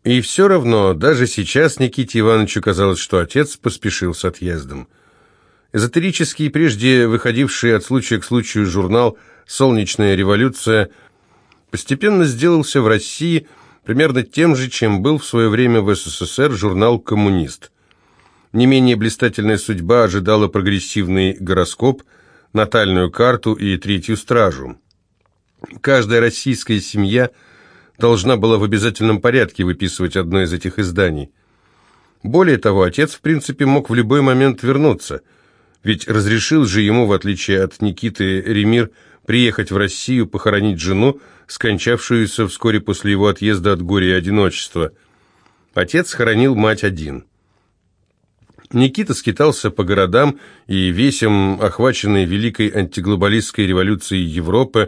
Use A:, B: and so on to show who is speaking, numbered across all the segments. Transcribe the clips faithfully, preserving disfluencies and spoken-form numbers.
A: И все равно, даже сейчас Никите Ивановичу казалось, что отец поспешил с отъездом. Эзотерический, прежде выходивший от случая к случаю журнал «Солнечная революция», постепенно сделался в России примерно тем же, чем был в свое время в СССР журнал «Коммунист». Не менее блистательная судьба ожидала прогрессивный гороскоп, натальную карту и третью стражу. Каждая российская семья должна была в обязательном порядке выписывать одно из этих изданий. Более того, отец, в принципе, мог в любой момент вернуться, ведь разрешил же ему, в отличие от Никиты Ремир, приехать в Россию, похоронить жену, скончавшуюся вскоре после его отъезда от горя и одиночества. Отец хоронил мать один. Никита скитался по городам и весям, охваченной великой антиглобалистской революцией Европы.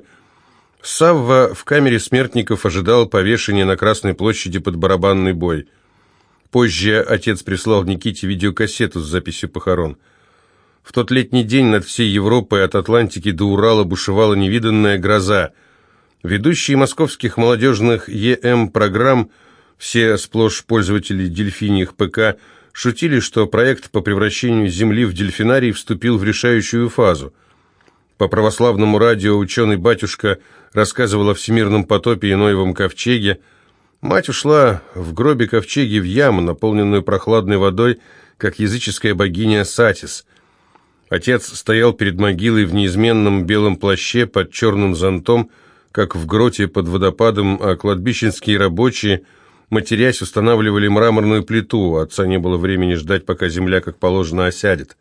A: Савва в камере смертников ожидал повешения на Красной площади под барабанный бой. Позже отец прислал Никите видеокассету с записью похорон. В тот летний день над всей Европой от Атлантики до Урала бушевала невиданная гроза. Ведущие московских молодежных Е М-программ, все сплошь пользователи дельфиньих ПК, шутили, что проект по превращению Земли в дельфинарий вступил в решающую фазу. По православному радио ученый-батюшка рассказывал о всемирном потопе и Ноевом ковчеге. Мать ушла в гробе ковчеги в яму, наполненную прохладной водой, как языческая богиня Сатис. Отец стоял перед могилой в неизменном белом плаще под черным зонтом, как в гроте под водопадом, а кладбищенские рабочие, матерясь, устанавливали мраморную плиту. У отца не было времени ждать, пока земля, как положено, осядет.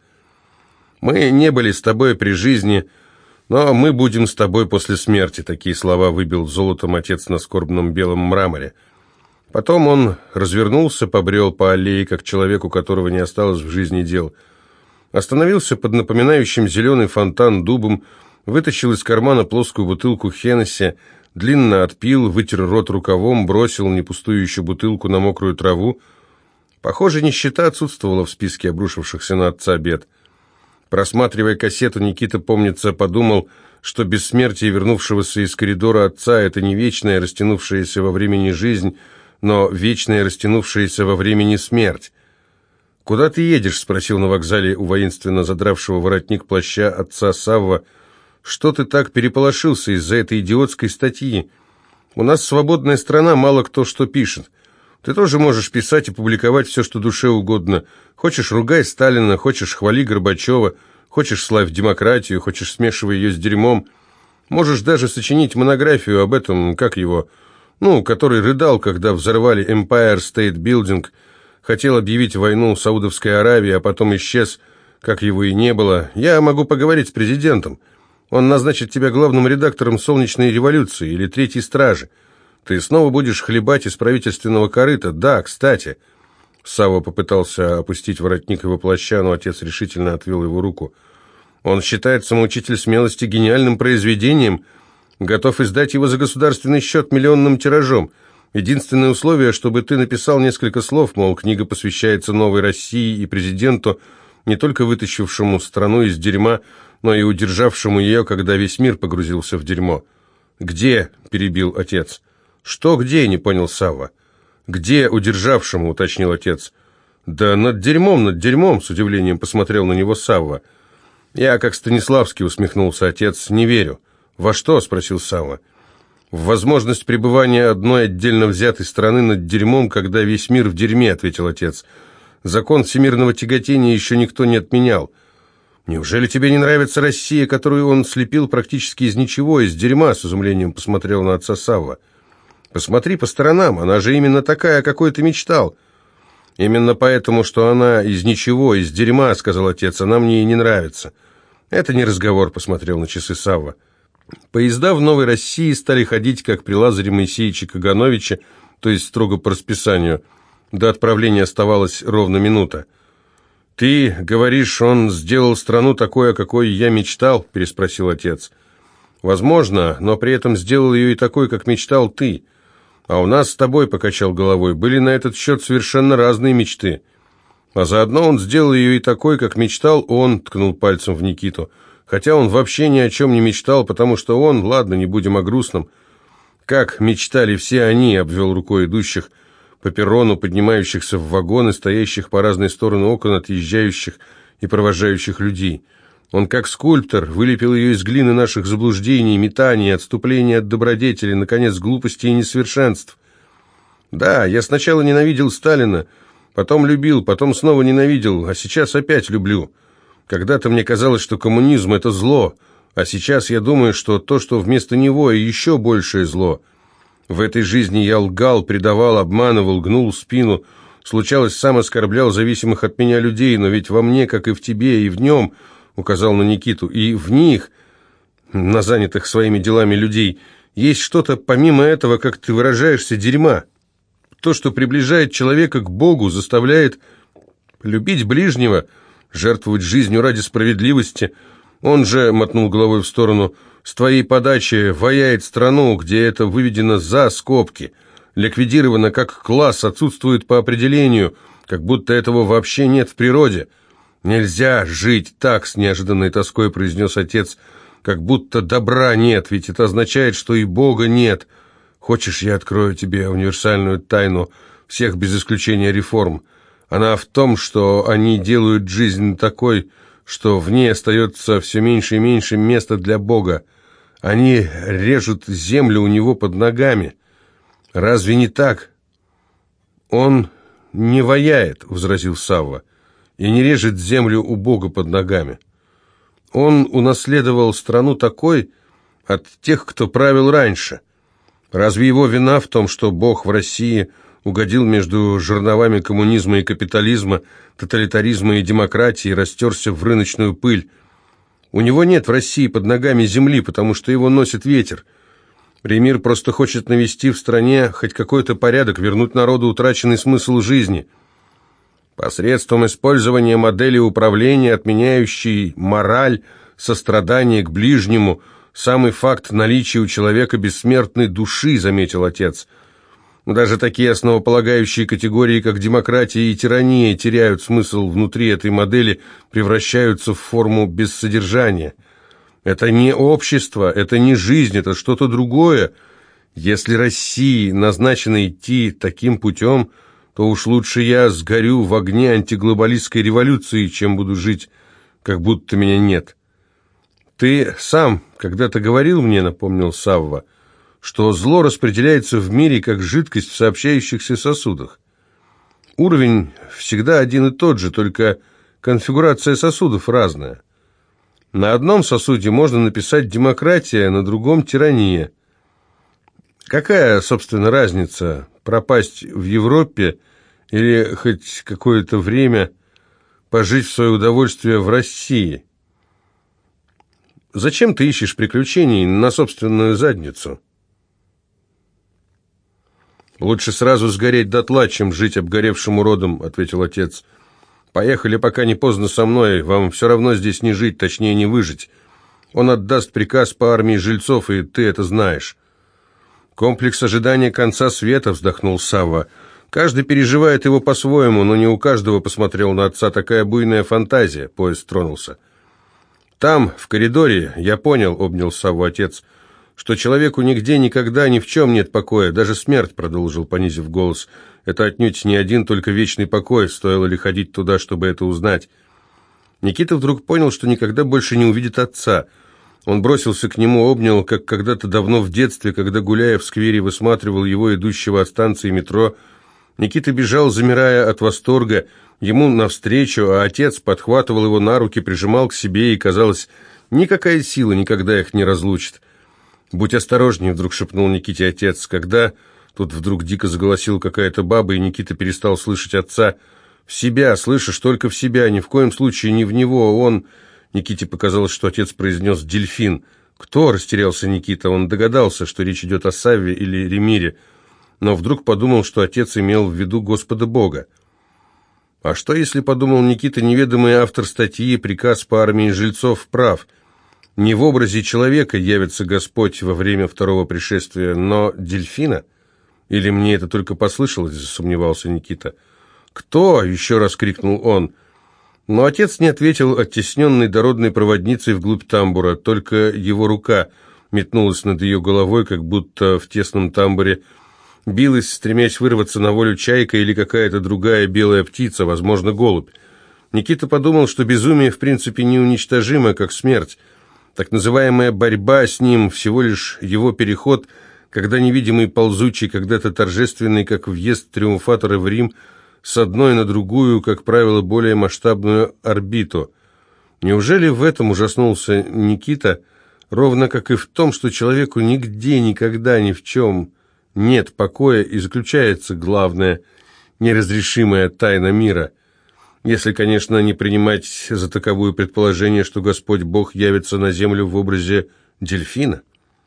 A: «Мы не были с тобой при жизни, но мы будем с тобой после смерти», такие слова выбил золотом отец на скорбном белом мраморе. Потом он развернулся, побрел по аллее, как человек, у которого не осталось в жизни дел. Остановился под напоминающим зеленый фонтан дубом, вытащил из кармана плоскую бутылку Хеннесси, длинно отпил, вытер рот рукавом, бросил непустующую бутылку на мокрую траву. Похоже, нищета отсутствовала в списке обрушившихся на отца бед. Просматривая кассету, Никита, помнится, подумал, что бессмертие вернувшегося из коридора отца – это не вечная, растянувшаяся во времени жизнь, но вечная, растянувшаяся во времени смерть. «Куда ты едешь?» – спросил на вокзале у воинственно задравшего воротник плаща отца Савва. «Что ты так переполошился из-за этой идиотской статьи? У нас свободная страна, мало кто что пишет. Ты тоже можешь писать и публиковать все, что душе угодно. Хочешь, ругай Сталина, хочешь, хвали Горбачева, хочешь, славь демократию, хочешь, смешивай ее с дерьмом. Можешь даже сочинить монографию об этом, как его, ну, который рыдал, когда взорвали Empire State Building, хотел объявить войну Саудовской Аравии, а потом исчез, как его и не было. Я могу поговорить с президентом. Он назначит тебя главным редактором «Солнечной революции» или «Третьей стражи». Ты снова будешь хлебать из правительственного корыта. Да, кстати». Савва попытался опустить воротник его плаща, но отец решительно отвел его руку. «Он считает «Самоучитель смелости» гениальным произведением, готов издать его за государственный счет миллионным тиражом. Единственное условие, чтобы ты написал несколько слов, мол, книга посвящается новой России и президенту, не только вытащившему страну из дерьма, но и удержавшему ее, когда весь мир погрузился в дерьмо». «Где?» – перебил отец. «Что где?» – не понял Савва. «Где удержавшему?» – уточнил отец. «Да над дерьмом, над дерьмом!» – с удивлением посмотрел на него Савва. «Я, как Станиславский», – усмехнулся отец, – «не верю». «Во что?» – спросил Савва. «В возможность пребывания одной отдельно взятой страны над дерьмом, когда весь мир в дерьме», – ответил отец. «Закон всемирного тяготения еще никто не отменял». «Неужели тебе не нравится Россия, которую он слепил практически из ничего, из дерьма?» – с изумлением посмотрел на отца Савва. «Посмотри по сторонам, она же именно такая, о какой ты мечтал». «Именно поэтому, что она из ничего, из дерьма», – сказал отец, – «она мне и не нравится». «Это не разговор», – посмотрел на часы Савва. Поезда в Новой России стали ходить, как при Лазаре Моисеевиче Кагановиче, то есть строго по расписанию. До отправления оставалась ровно минута. «Ты говоришь, он сделал страну такой, о какой я мечтал?» – переспросил отец. «Возможно, но при этом сделал ее и такой, как мечтал ты. А у нас с тобой, — покачал головой, — были на этот счет совершенно разные мечты. А заодно он сделал ее и такой, как мечтал он», — ткнул пальцем в Никиту. «Хотя он вообще ни о чем не мечтал, потому что он, ладно, не будем о грустном. Как мечтали все они», — обвел рукой идущих, — по перрону, поднимающихся в вагоны, стоящих по разные стороны окон, отъезжающих и провожающих людей. Он, как скульптор, вылепил ее из глины наших заблуждений, метаний, отступлений от добродетели, наконец, глупости и несовершенств. Да, я сначала ненавидел Сталина, потом любил, потом снова ненавидел, а сейчас опять люблю. Когда-то мне казалось, что коммунизм – это зло, а сейчас я думаю, что то, что вместо него, и еще большее зло. В этой жизни я лгал, предавал, обманывал, гнул спину, случалось, сам оскорблял зависимых от меня людей, но ведь во мне, как и в тебе, и в нем, указал на Никиту, и в них, на занятых своими делами людей, есть что-то помимо этого, как ты выражаешься, дерьма. То, что приближает человека к Богу, заставляет любить ближнего, жертвовать жизнью ради справедливости. Он же, мотнул головой в сторону, с твоей подачи ваяет страну, где это выведено за скобки, ликвидировано как класс, отсутствует по определению, как будто этого вообще нет в природе. «Нельзя жить так», — с неожиданной тоской произнес отец, «как будто добра нет, ведь это означает, что и Бога нет. Хочешь, я открою тебе универсальную тайну всех без исключения реформ? Она в том, что они делают жизнь такой, что в ней остается все меньше и меньше места для Бога. Они режут землю у него под ногами. Разве не так?» «Он не ваяет», — возразил Савва, «и не режет землю у Бога под ногами. Он унаследовал страну такой от тех, кто правил раньше. Разве его вина в том, что Бог в России угодил между жерновами коммунизма и капитализма, тоталитаризма и демократии, растерся в рыночную пыль? У него нет в России под ногами земли, потому что его носит ветер. Премьер просто хочет навести в стране хоть какой-то порядок, вернуть народу утраченный смысл жизни. Посредством использования модели управления, отменяющей мораль, сострадание к ближнему, самый факт наличия у человека бессмертной души, заметил отец. Даже такие основополагающие категории, как демократия и тирания, теряют смысл внутри этой модели, превращаются в форму бессодержания. Это не общество, это не жизнь, это что-то другое. Если России назначено идти таким путем, то уж лучше я сгорю в огне антиглобалистской революции, чем буду жить, как будто меня нет. Ты сам когда-то говорил мне, напомнил Савва, что зло распределяется в мире как жидкость в сообщающихся сосудах. Уровень всегда один и тот же, только конфигурация сосудов разная. На одном сосуде можно написать «демократия», на другом «тирания». Какая, собственно, разница, пропасть в Европе или хоть какое-то время пожить в свое удовольствие в России? Зачем ты ищешь приключений на собственную задницу? «Лучше сразу сгореть дотла, чем жить обгоревшим уродом», — ответил отец. «Поехали, пока не поздно со мной, вам все равно здесь не жить, точнее не выжить. Он отдаст приказ по армии жильцов, и ты это знаешь». «Комплекс ожидания конца света», — вздохнул Савва. «Каждый переживает его по-своему, но не у каждого», — посмотрел на отца, — «такая буйная фантазия». Поезд тронулся. «Там, в коридоре, я понял», — обнял Савву отец, — «что человеку нигде, никогда, ни в чем нет покоя, даже смерть», — продолжил, понизив голос. «Это отнюдь не один только вечный покой, стоило ли ходить туда, чтобы это узнать». Никита вдруг понял, что никогда больше не увидит отца. Он бросился к нему, обнял, как когда-то давно в детстве, когда, гуляя в сквере, высматривал его, идущего от станции метро. Никита бежал, замирая от восторга, ему навстречу, а отец подхватывал его на руки, прижимал к себе, и, казалось, никакая сила никогда их не разлучит. «Будь осторожнее», — вдруг шепнул Никите отец. Когда тут вдруг дико заголосила какая-то баба, и Никита перестал слышать отца. «В себя, слышишь, только в себя, ни в коем случае не в него, он...» Никите показалось, что отец произнес «дельфин». «Кто?» — растерялся Никита. Он догадался, что речь идет о Савве или Ремире, но вдруг подумал, что отец имел в виду Господа Бога. А что, если, подумал Никита, неведомый автор статьи «Приказ по армии жильцов» прав? Не в образе человека явится Господь во время второго пришествия, но дельфина? Или мне это только послышалось, засомневался Никита. «Кто?» — еще раз крикнул он. Но отец не ответил, оттесненный дородной проводницей вглубь тамбура, только его рука метнулась над ее головой, как будто в тесном тамбуре билась, стремясь вырваться на волю чайка или какая-то другая белая птица, возможно, голубь. Никита подумал, что безумие в принципе неуничтожимо, как смерть. Так называемая борьба с ним всего лишь его переход, когда невидимый ползучий, когда-то торжественный, как въезд триумфатора в Рим, с одной на другую, как правило, более масштабную орбиту. Неужели в этом ужаснулся Никита, ровно как и в том, что человеку нигде, никогда, ни в чем нет покоя, и заключается главная, неразрешимая тайна мира? Если, конечно, не принимать за таковое предположение, что Господь Бог явится на землю в образе дельфина.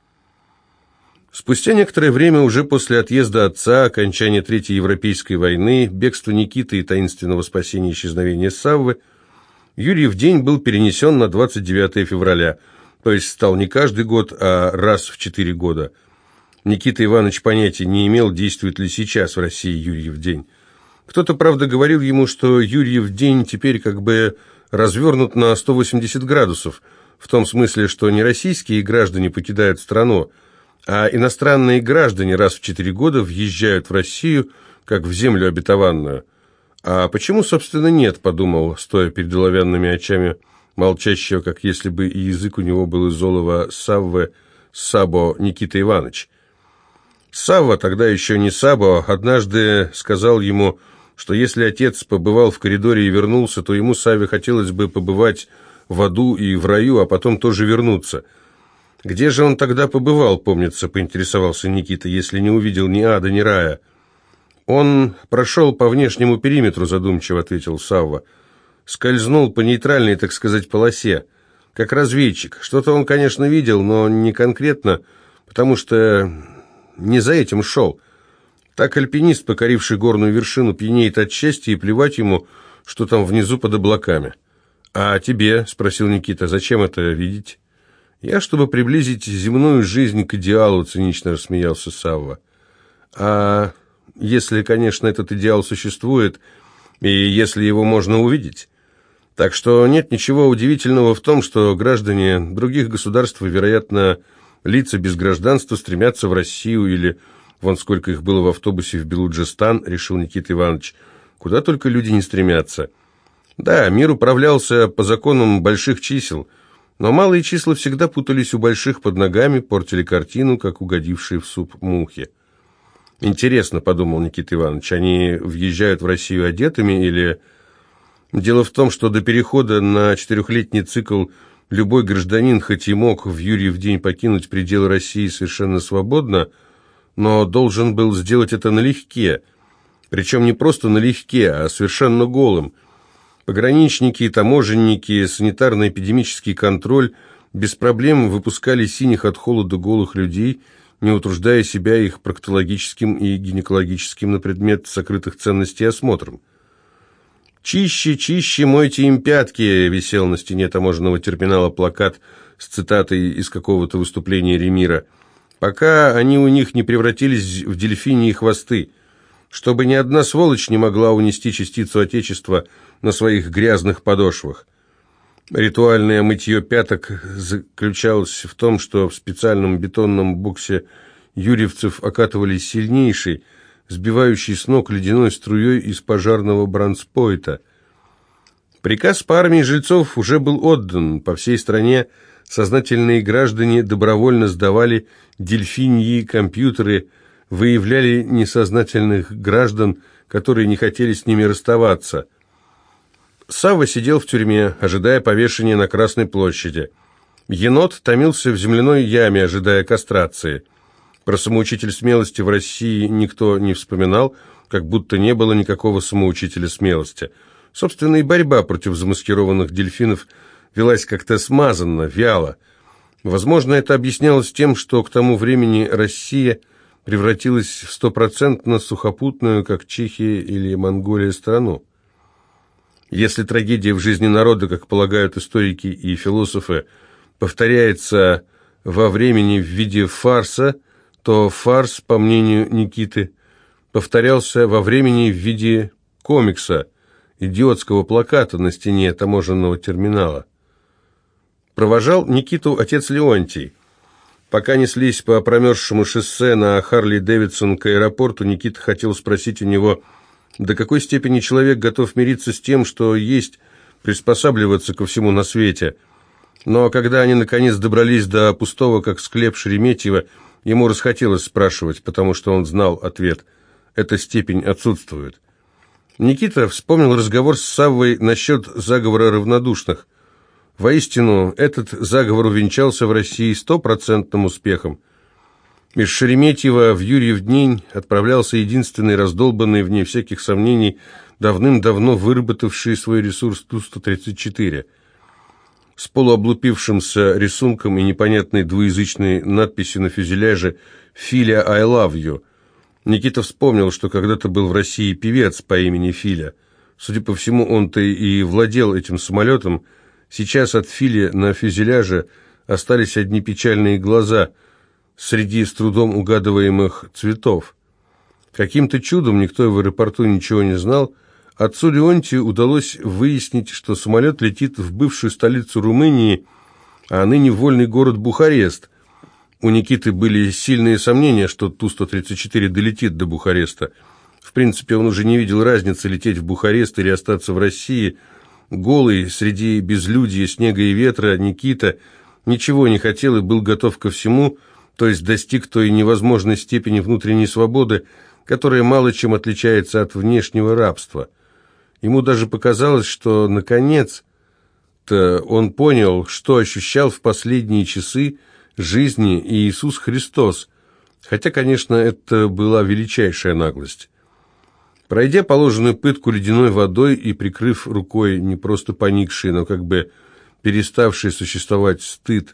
A: Спустя некоторое время, уже после отъезда отца, окончания Третьей Европейской войны, бегства Никиты и таинственного спасения и исчезновения Саввы, Юрьев день был перенесен на двадцать девятое февраля, то есть стал не каждый год, а раз в четыре года. Никита Иванович понятия не имел, действует ли сейчас в России Юрьев день. Кто-то, правда, говорил ему, что Юрьев день теперь как бы развернут на сто восемьдесят градусов, в том смысле, что не российские граждане покидают страну, а иностранные граждане раз в четыре года въезжают в Россию, как в землю обетованную. А почему, собственно, нет, подумал, стоя перед оловянными очами молчащего, как если бы и язык у него был из олова Саввы, Сабо Никита Иванович. Савва, тогда еще не Сабо, однажды сказал ему, что если отец побывал в коридоре и вернулся, то ему, Савве, хотелось бы побывать в аду и в раю, а потом тоже вернуться. Где же он тогда побывал, помнится, поинтересовался Никита, если не увидел ни ада, ни рая? Он прошел по внешнему периметру, задумчиво ответил Савва. Скользнул по нейтральной, так сказать, полосе, как разведчик. Что-то он, конечно, видел, но не конкретно, потому что не за этим шел. Так альпинист, покоривший горную вершину, пьянеет от счастья, и плевать ему, что там внизу под облаками. «А тебе?» – спросил Никита. «Зачем это видеть?» «Я, чтобы приблизить земную жизнь к идеалу», – цинично рассмеялся Савва. «А если, конечно, этот идеал существует, и если его можно увидеть? Так что нет ничего удивительного в том, что граждане других государств, вероятно, лица без гражданства, стремятся в Россию или... Вон сколько их было в автобусе в Белуджистан, решил Никита Иванович. Куда только люди не стремятся. Да, мир управлялся по законам больших чисел, но малые числа всегда путались у больших под ногами, портили картину, как угодившие в суп мухи. Интересно, подумал Никита Иванович, они въезжают в Россию одетыми или... Дело в том, что до перехода на четырехлетний цикл любой гражданин, хоть и мог в Юрьев день покинуть пределы России совершенно свободно, но должен был сделать это налегке, причем не просто налегке, а совершенно голым. Пограничники, таможенники, санитарно-эпидемический контроль без проблем выпускали синих от холода голых людей, не утруждая себя их проктологическим и гинекологическим на предмет сокрытых ценностей осмотром. «Чище, чище, мойте им пятки», висел на стене таможенного терминала плакат с цитатой из какого-то выступления Ремира, пока они у них не превратились в дельфиньи хвосты, чтобы ни одна сволочь не могла унести частицу Отечества на своих грязных подошвах. Ритуальное мытье пяток заключалось в том, что в специальном бетонном боксе юрьевцев окатывали сильнейшей, сбивающей с ног ледяной струей из пожарного бронспойта. Приказ по армии жильцов уже был отдан. По всей стране сознательные граждане добровольно сдавали дельфиньи компьютеры, выявляли несознательных граждан, которые не хотели с ними расставаться. Савва сидел в тюрьме, ожидая повешения на Красной площади. Енот томился в земляной яме, ожидая кастрации. Про самоучитель смелости в России никто не вспоминал, как будто не было никакого самоучителя смелости. Собственно, и борьба против замаскированных дельфинов велась как-то смазанно, вяло. Возможно, это объяснялось тем, что к тому времени Россия превратилась в стопроцентно сухопутную, как Чехия или Монголия, страну. Если трагедия в жизни народа, как полагают историки и философы, повторяется во времени в виде фарса, то фарс, по мнению Никиты, повторялся во времени в виде комикса, идиотского плаката на стене таможенного терминала. Провожал Никиту отец Леонтий. Пока неслись по промерзшему шоссе на Харли-Дэвидсон к аэропорту, Никита хотел спросить у него, до какой степени человек готов мириться с тем, что есть, приспосабливаться ко всему на свете. Но когда они наконец добрались до пустого, как склеп Шереметьево, ему расхотелось спрашивать, потому что он знал ответ. Эта степень отсутствует. Никита вспомнил разговор с Саввой насчет заговора равнодушных. Воистину, этот заговор увенчался в России стопроцентным успехом. Из Шереметьево в Юрьев день отправлялся единственный раздолбанный, вне всяких сомнений, давным-давно выработавший свой ресурс Ту сто тридцать четыре. С полуоблупившимся рисунком и непонятной двуязычной надписью на фюзеляже «Филя, I love you». Никита вспомнил, что когда-то был в России певец по имени Филя. Судя по всему, он-то и владел этим самолетом. Сейчас от Фили на фюзеляже остались одни печальные глаза среди с трудом угадываемых цветов. Каким-то чудом, никто в аэропорту ничего не знал, отцу Леонтию удалось выяснить, что самолет летит в бывшую столицу Румынии, а ныне в вольный город Бухарест. У Никиты были сильные сомнения, что Ту сто тридцать четыре долетит до Бухареста. В принципе, он уже не видел разницы, лететь в Бухарест или остаться в России. Голый, среди безлюдья, снега и ветра, Никита ничего не хотел и был готов ко всему, то есть достиг той невозможной степени внутренней свободы, которая мало чем отличается от внешнего рабства. Ему даже показалось, что, наконец-то, он понял, что ощущал в последние часы жизни Иисус Христос, хотя, конечно, это была величайшая наглость. Пройдя положенную пытку ледяной водой и прикрыв рукой не просто поникший, но как бы переставший существовать стыд,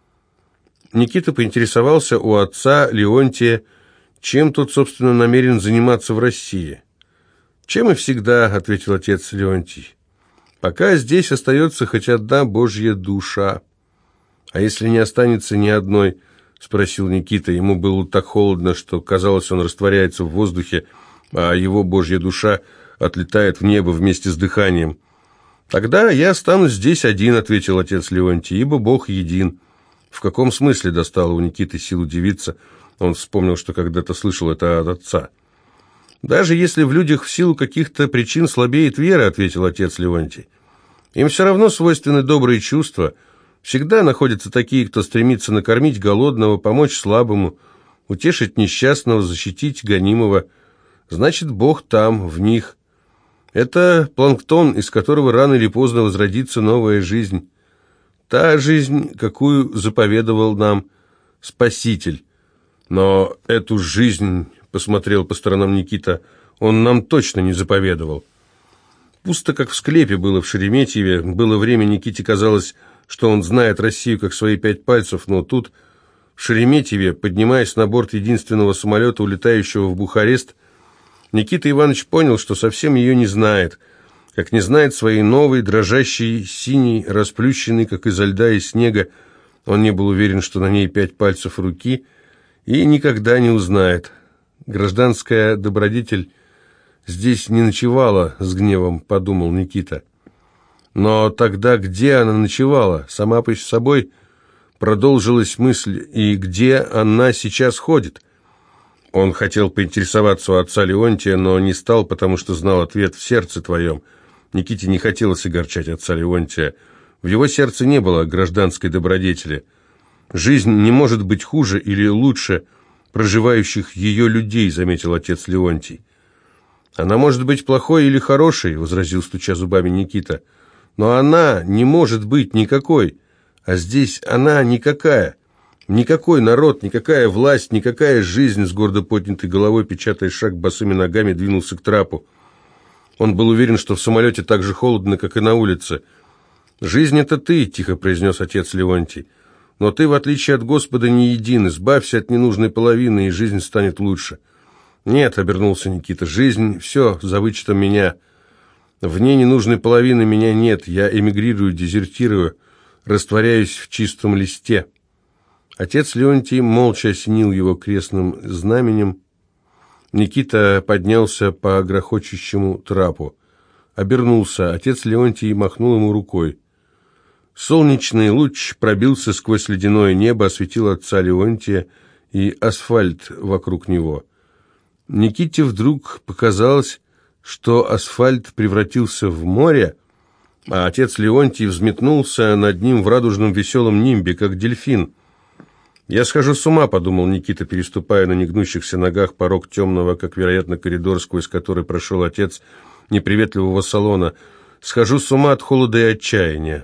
A: Никита поинтересовался у отца Леонтия, чем тот, собственно, намерен заниматься в России. «Чем и всегда», — ответил отец Леонтий. «Пока здесь остается хоть одна Божья душа». «А если не останется ни одной?» — спросил Никита. Ему было так холодно, что, казалось, он растворяется в воздухе, а его Божья душа отлетает в небо вместе с дыханием. «Тогда я останусь здесь один», — ответил отец Леонтий, — «ибо Бог един». В каком смысле достало у Никиты сил удивиться? Он вспомнил, что когда-то слышал это от отца. «Даже если в людях в силу каких-то причин слабеет вера», — ответил отец Леонтий, — «им все равно свойственны добрые чувства. Всегда находятся такие, кто стремится накормить голодного, помочь слабому, утешить несчастного, защитить гонимого. Значит, Бог там, в них. Это планктон, из которого рано или поздно возродится новая жизнь. Та жизнь, какую заповедовал нам Спаситель. Но эту жизнь, — посмотрел по сторонам Никита, — он нам точно не заповедовал». Пусто, как в склепе, было в Шереметьеве. Было время, Никите казалось, что он знает Россию как свои пять пальцев, но тут, в Шереметьеве, поднимаясь на борт единственного самолета, улетающего в Бухарест, Никита Иванович понял, что совсем ее не знает, как не знает своей новой, дрожащей, синей, расплющенной, как изо льда и снега. Он не был уверен, что на ней пять пальцев руки, и никогда не узнает. Гражданская добродетель здесь не ночевала, с гневом подумал Никита. Но тогда где она ночевала? Сама по собой продолжилась мысль, и где она сейчас ходит? Он хотел поинтересоваться у отца Леонтия, но не стал, потому что знал ответ: в сердце твоем. Никите не хотелось огорчать отца Леонтия. В его сердце не было гражданской добродетели. Жизнь не может быть хуже или лучше проживающих ее людей, заметил отец Леонтий. Она может быть плохой или хорошей, возразил, стуча зубами, Никита. Но она не может быть никакой, а здесь она никакая. Никакой народ, никакая власть, никакая жизнь. С гордо поднятой головой, печатая шаг, босыми ногами двинулся к трапу. Он был уверен, что в самолете так же холодно, как и на улице. «Жизнь — это ты», — тихо произнес отец Леонтий. «Но ты, в отличие от Господа, не един. Избавься от ненужной половины, и жизнь станет лучше». «Нет», — обернулся Никита, — «жизнь — все, за вычетом меня. В ней ненужной половины меня нет. Я эмигрирую, дезертирую, растворяюсь в чистом листе». Отец Леонтий молча осенил его крестным знаменем. Никита поднялся по грохочущему трапу. Обернулся. Отец Леонтий махнул ему рукой. Солнечный луч пробился сквозь ледяное небо, осветил отца Леонтия и асфальт вокруг него. Никите вдруг показалось, что асфальт превратился в море, а отец Леонтий взметнулся над ним в радужном веселом нимбе, как дельфин. «Я схожу с ума», — подумал Никита, переступая на негнущихся ногах порог темного, как, вероятно, коридор, сквозь который прошел отец неприветливого салона. «Схожу с ума от холода и отчаяния».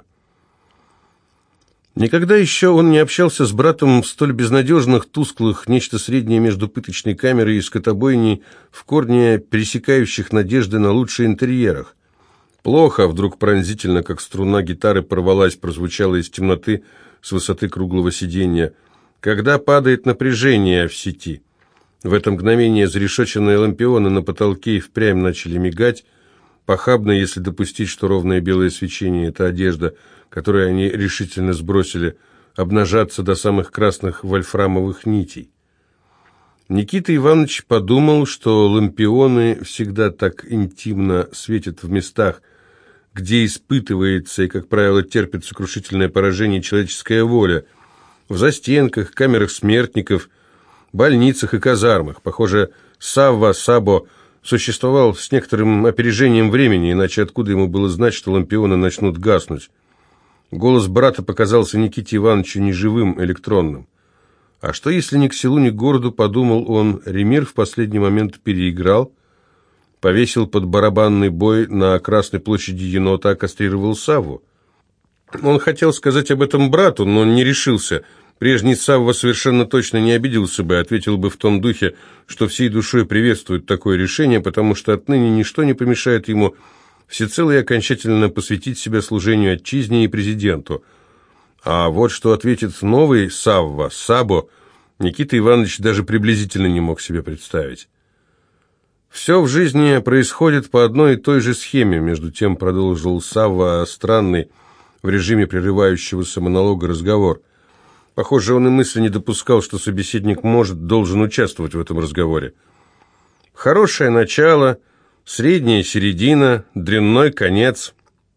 A: Никогда еще он не общался с братом в столь безнадежных, тусклых, нечто среднее между пыточной камерой и скотобойней, в корне пересекающих надежды на лучшие интерьерах. Плохо, вдруг пронзительно, как струна гитары порвалась, прозвучало из темноты с высоты круглого сиденья. Когда падает напряжение в сети? В это мгновение зарешоченные лампионы на потолке и впрямь начали мигать. Похабно, если допустить, что ровное белое свечение — это одежда, которую они решительно сбросили, обнажаться до самых красных вольфрамовых нитей. Никита Иванович подумал, что лампионы всегда так интимно светят в местах, где испытывается и, как правило, терпит сокрушительное поражение человеческая воля, в застенках, камерах смертников, больницах и казармах. Похоже, Савва Сабо существовал с некоторым опережением времени, иначе откуда ему было знать, что лампионы начнут гаснуть? Голос брата показался Никите Ивановичу неживым, электронным. А что, если ни к селу, ни к городу, подумал он, Ремир в последний момент переиграл, повесил под барабанный бой на Красной площади енота, кастрировал Савву? Он хотел сказать об этом брату, но не решился. Прежний Савва совершенно точно не обиделся бы, ответил бы в том духе, что всей душой приветствует такое решение, потому что отныне ничто не помешает ему всецело и окончательно посвятить себя служению отчизне и президенту. А вот что ответит новый Савва, Сабо, Никита Иванович даже приблизительно не мог себе представить. «Все в жизни происходит по одной и той же схеме», между тем продолжил Савва странный, в режиме прерывающегося монолога разговор. Похоже, он и мысли не допускал, что собеседник может, должен участвовать в этом разговоре. Хорошее начало, средняя середина, дрянной конец.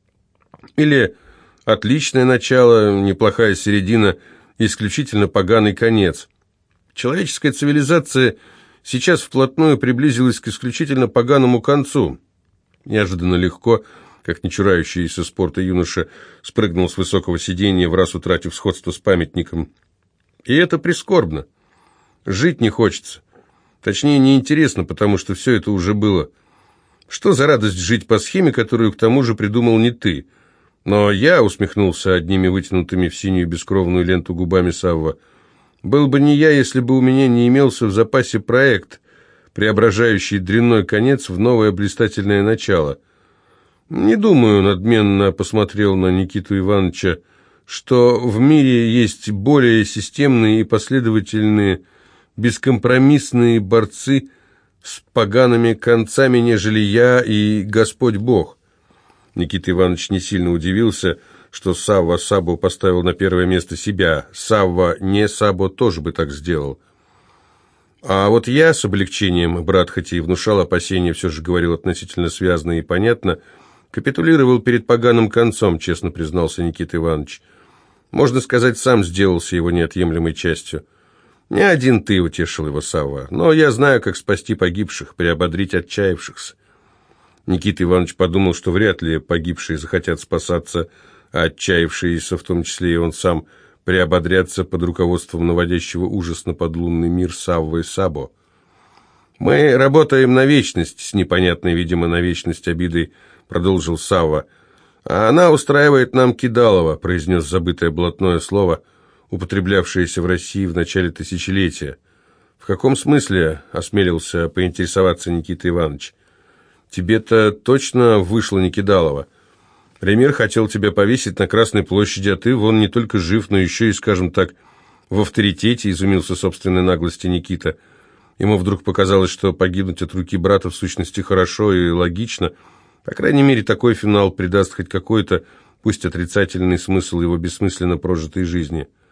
A: Или отличное начало, неплохая середина, исключительно поганый конец. Человеческая цивилизация сейчас вплотную приблизилась к исключительно поганому концу. Неожиданно легко, как не чурающийся спорта юноша, спрыгнул с высокого сиденья, в раз утратив сходство с памятником. И это прискорбно. Жить не хочется. Точнее, неинтересно, потому что все это уже было. Что за радость жить по схеме, которую к тому же придумал не ты? Но я, усмехнулся одними вытянутыми в синюю бескровную ленту губами Савва, был бы не я, если бы у меня не имелся в запасе проект, преображающий дрянной конец в новое блистательное начало. Не думаю, надменно посмотрел на Никиту Ивановича, что в мире есть более системные и последовательные, бескомпромиссные борцы с погаными концами, нежели я и Господь Бог. Никита Иванович не сильно удивился, что Савва Сабо поставил на первое место себя. Савва не Сабо тоже бы так сделал. А вот я с облегчением, брат хоть и внушал опасения, все же говорил относительно связно и понятно, капитулировал перед поганым концом, честно признался Никита Иванович. Можно сказать, сам сделался его неотъемлемой частью. Не один ты утешил его, Савва, но я знаю, как спасти погибших, приободрить отчаявшихся. Никита Иванович подумал, что вряд ли погибшие захотят спасаться, а отчаявшиеся, в том числе и он сам, приободрятся под руководством наводящего ужас на подлунный мир Саввы Сабо. «Мы работаем на вечность», с непонятной, видимо, на вечность обидой продолжил Савва. «А она устраивает нам кидалово», произнес забытое блатное слово, употреблявшееся в России в начале тысячелетия. «В каком смысле?» — осмелился поинтересоваться Никита Иванович. «Тебе-то точно вышло не кидалово. Ремир хотел тебя повесить на Красной площади, а ты вон не только жив, но еще и, скажем так, в авторитете», — изумился собственной наглости Никита. Ему вдруг показалось, что погибнуть от руки брата в сущности хорошо и логично. По крайней мере, такой финал придаст хоть какой-то, пусть отрицательный смысл его бессмысленно прожитой жизни.